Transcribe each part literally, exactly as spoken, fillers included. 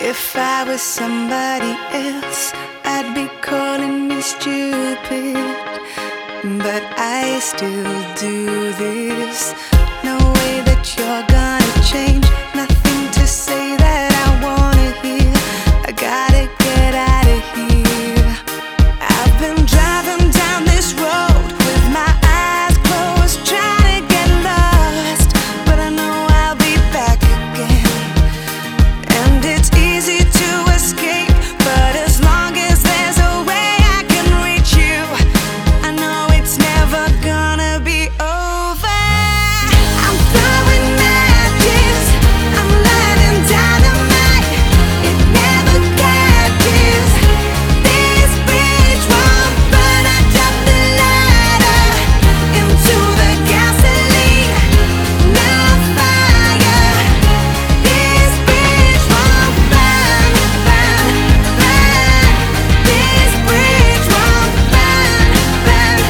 If I was somebody else, I'd be calling me stupid, but I still do this. No way that you're gonna change. Nothing to say that I wanna hear. I gotta get out of here. I've been driving down this road with my eyes closed, trying to get lost, but I know I'll be back again. And it's easy to escape, but as long as there's a way I can reach you, I know it's never gonna be over. I'm throwing matches, I'm lighting dynamite. It never catches. This bridge won't burn. I drop the lighter into the gasoline. Now fire. This bridge won't burn, burn, burn. This bridge won't burn, burn,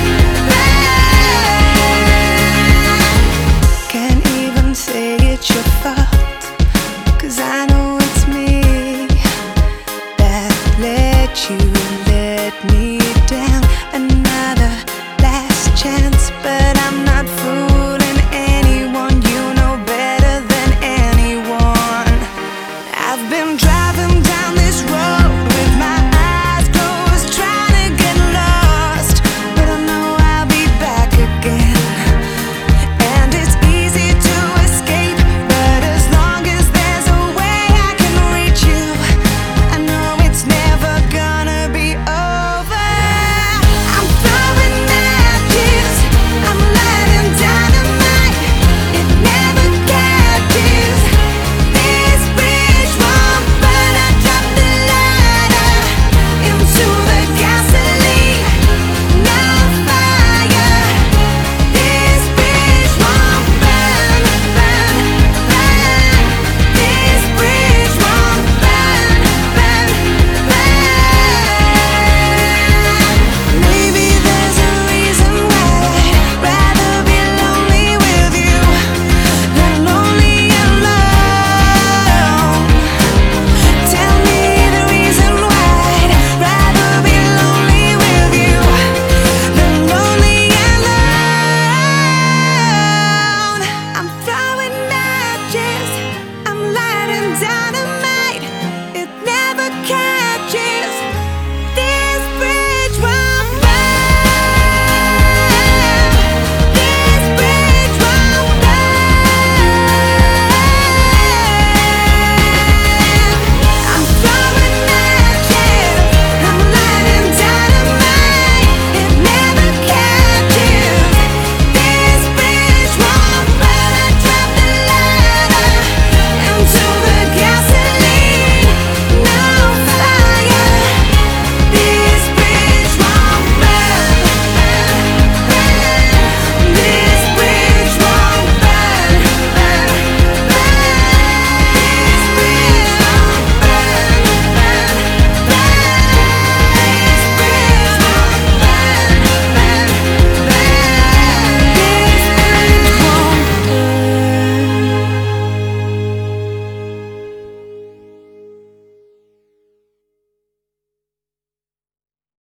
burn. Can't even say it's your fault, 'cause I know it's me that let you let me down. Another last chance, but I'm not